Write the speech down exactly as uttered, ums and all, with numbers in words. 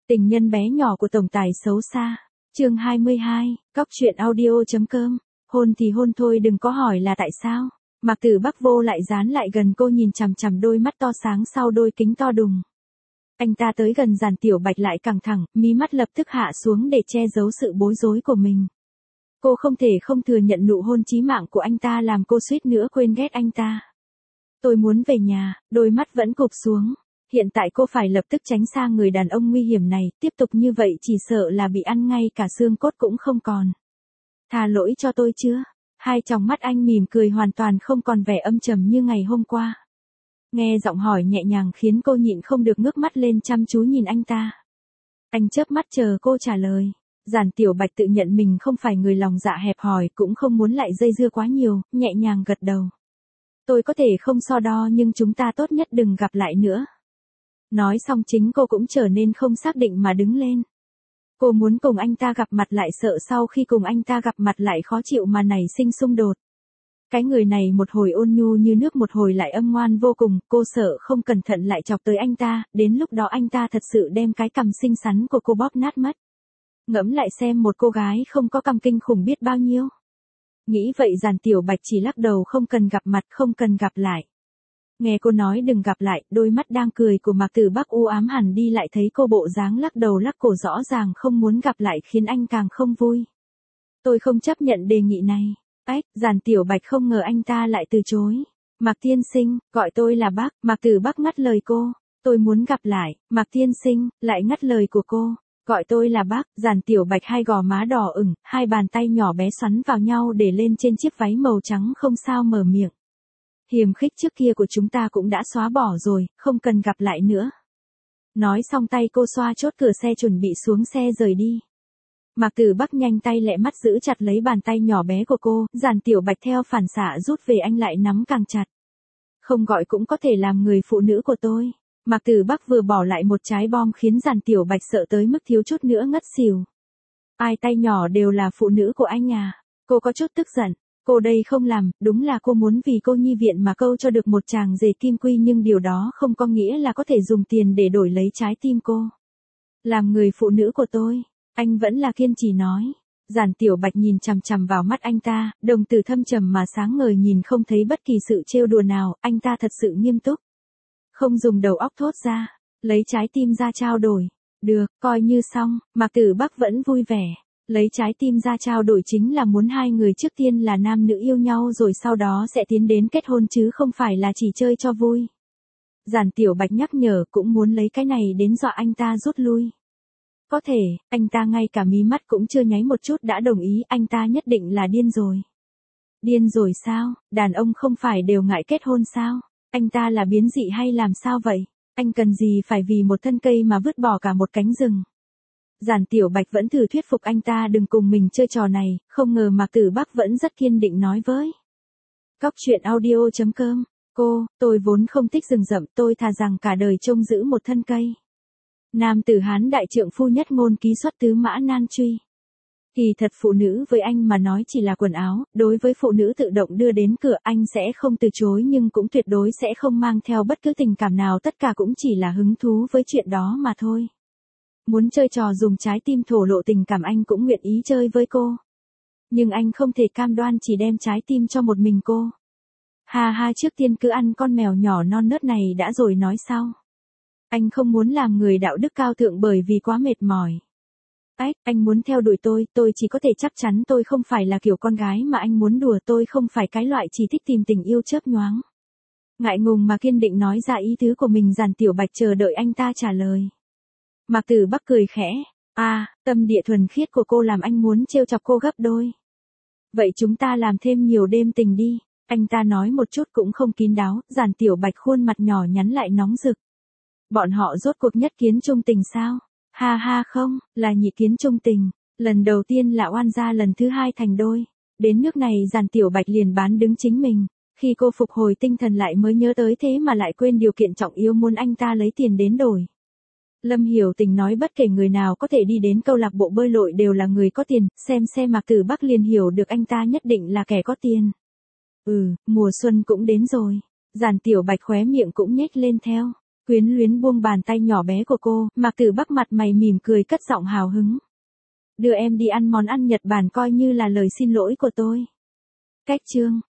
Tình nhân bé nhỏ của tổng tài xấu xa. Chương hai mươi hai, cóc truyện audio.com. Hôn thì hôn thôi, đừng có hỏi là tại sao. Mạc Tử Bắc vô lại dán lại gần cô, nhìn chằm chằm đôi mắt to sáng sau đôi kính to đùng. Anh ta tới gần, Giản Tiểu Bạch lại căng thẳng, mí mắt lập tức hạ xuống để che giấu sự bối rối của mình. Cô không thể không thừa nhận nụ hôn chí mạng của anh ta làm cô suýt nữa quên ghét anh ta. Tôi muốn về nhà, đôi mắt vẫn cụp xuống. Hiện tại cô phải lập tức tránh xa người đàn ông nguy hiểm này, tiếp tục như vậy chỉ sợ là bị ăn ngay cả xương cốt cũng không còn. Tha lỗi cho tôi chưa? Hai tròng mắt anh mỉm cười, hoàn toàn không còn vẻ âm trầm như ngày hôm qua. Nghe giọng hỏi nhẹ nhàng khiến cô nhịn không được ngước mắt lên chăm chú nhìn anh ta. Anh chớp mắt chờ cô trả lời. Giản Tiểu Bạch tự nhận mình không phải người lòng dạ hẹp hòi, cũng không muốn lại dây dưa quá nhiều, nhẹ nhàng gật đầu. Tôi có thể không so đo, nhưng chúng ta tốt nhất đừng gặp lại nữa. Nói xong chính cô cũng trở nên không xác định mà đứng lên. Cô muốn cùng anh ta gặp mặt lại, sợ sau khi cùng anh ta gặp mặt lại khó chịu mà nảy sinh xung đột. Cái người này một hồi ôn nhu như nước, một hồi lại âm ngoan vô cùng, cô sợ không cẩn thận lại chọc tới anh ta, đến lúc đó anh ta thật sự đem cái cằm xinh xắn của cô bóp nát mất. Ngẫm lại xem, một cô gái không có cằm kinh khủng biết bao nhiêu. Nghĩ vậy Giản Tiểu Bạch chỉ lắc đầu, không cần gặp mặt, không cần gặp lại. Nghe cô nói đừng gặp lại, đôi mắt đang cười của Mạc Tử Bắc u ám hẳn đi, lại thấy cô bộ dáng lắc đầu lắc cổ rõ ràng không muốn gặp lại khiến anh càng không vui. Tôi không chấp nhận đề nghị này. Ách, Giản Tiểu Bạch không ngờ anh ta lại từ chối. Mạc tiên sinh, gọi tôi là bác. Mạc Tử Bắc ngắt lời cô. Tôi muốn gặp lại. Mạc tiên sinh, lại ngắt lời của cô. Gọi tôi là bác. Giản Tiểu Bạch hai gò má đỏ ửng, hai bàn tay nhỏ bé xoắn vào nhau để lên trên chiếc váy màu trắng, không sao mở miệng. Hiềm khích trước kia của chúng ta cũng đã xóa bỏ rồi, không cần gặp lại nữa. Nói xong tay cô xoa chốt cửa xe chuẩn bị xuống xe rời đi. Mạc Tử Bắc nhanh tay lẹ mắt giữ chặt lấy bàn tay nhỏ bé của cô, Giản Tiểu Bạch theo phản xạ rút về, anh lại nắm càng chặt. Không gọi cũng có thể làm người phụ nữ của tôi. Mạc Tử Bắc vừa bỏ lại một trái bom khiến Giản Tiểu Bạch sợ tới mức thiếu chút nữa ngất xỉu. Ai tay nhỏ đều là phụ nữ của anh à? Cô có chút tức giận. Cô đây không làm, đúng là cô muốn vì cô nhi viện mà câu cho được một chàng rể kim quy, nhưng điều đó không có nghĩa là có thể dùng tiền để đổi lấy trái tim cô. Làm người phụ nữ của tôi, anh vẫn là kiên trì nói. Giản Tiểu Bạch nhìn chằm chằm vào mắt anh ta, đồng tử thâm trầm mà sáng ngời, nhìn không thấy bất kỳ sự trêu đùa nào, anh ta thật sự nghiêm túc. Không dùng đầu óc thốt ra, lấy trái tim ra trao đổi. Được, coi như xong. Mạc Tử Bắc vẫn vui vẻ. Lấy trái tim ra trao đổi chính là muốn hai người trước tiên là nam nữ yêu nhau rồi sau đó sẽ tiến đến kết hôn, chứ không phải là chỉ chơi cho vui. Giản Tiểu Bạch nhắc nhở, cũng muốn lấy cái này đến dọa anh ta rút lui. Có thể, anh ta ngay cả mí mắt cũng chưa nháy một chút đã đồng ý, anh ta nhất định là điên rồi. Điên rồi sao? Đàn ông không phải đều ngại kết hôn sao? Anh ta là biến dị hay làm sao vậy? Anh cần gì phải vì một thân cây mà vứt bỏ cả một cánh rừng? Giản Tiểu Bạch vẫn thử thuyết phục anh ta đừng cùng mình chơi trò này, không ngờ Mạc Tử Bắc vẫn rất kiên định nói với. Cóc truyện audio.com. Cô, tôi vốn không thích rừng rậm, tôi thà rằng cả đời trông giữ một thân cây. Nam tử Hán đại trượng phu nhất ngôn ký xuất tứ mã nan truy. Thì thật phụ nữ với anh mà nói chỉ là quần áo, đối với phụ nữ tự động đưa đến cửa anh sẽ không từ chối, nhưng cũng tuyệt đối sẽ không mang theo bất cứ tình cảm nào, tất cả cũng chỉ là hứng thú với chuyện đó mà thôi. Muốn chơi trò dùng trái tim thổ lộ tình cảm anh cũng nguyện ý chơi với cô. Nhưng anh không thể cam đoan chỉ đem trái tim cho một mình cô. Ha ha, trước tiên cứ ăn con mèo nhỏ non nớt này đã rồi nói sau. Anh không muốn làm người đạo đức cao thượng bởi vì quá mệt mỏi. Ách, anh muốn theo đuổi tôi, tôi chỉ có thể chắc chắn tôi không phải là kiểu con gái mà anh muốn đùa, tôi không phải cái loại chỉ thích tìm tình yêu chớp nhoáng. Ngại ngùng mà kiên định nói ra ý tứ của mình, Giản Tiểu Bạch chờ đợi anh ta trả lời. Mạc Tử Bắc cười khẽ. À, tâm địa thuần khiết của cô làm anh muốn trêu chọc cô gấp đôi. Vậy chúng ta làm thêm nhiều đêm tình đi. Anh ta nói một chút cũng không kín đáo. Giản Tiểu Bạch khuôn mặt nhỏ nhắn lại nóng rực. Bọn họ rốt cuộc nhất kiến chung tình sao? Ha ha, không, là nhị kiến chung tình. Lần đầu tiên là oan gia, lần thứ hai thành đôi. Đến nước này Giản Tiểu Bạch liền bán đứng chính mình. Khi cô phục hồi tinh thần lại mới nhớ tới thế mà lại quên điều kiện trọng yếu, muốn anh ta lấy tiền đến đổi. Lâm Hiểu Tình nói bất kể người nào có thể đi đến câu lạc bộ bơi lội đều là người có tiền, xem xem Mạc Tử Bắc liền hiểu được anh ta nhất định là kẻ có tiền. Ừ, mùa xuân cũng đến rồi. Giản Tiểu Bạch khóe miệng cũng nhếch lên theo. Quyến luyến buông bàn tay nhỏ bé của cô, Mạc Tử Bắc mặt mày mỉm cười cất giọng hào hứng. Đưa em đi ăn món ăn Nhật Bản coi như là lời xin lỗi của tôi. Cách chương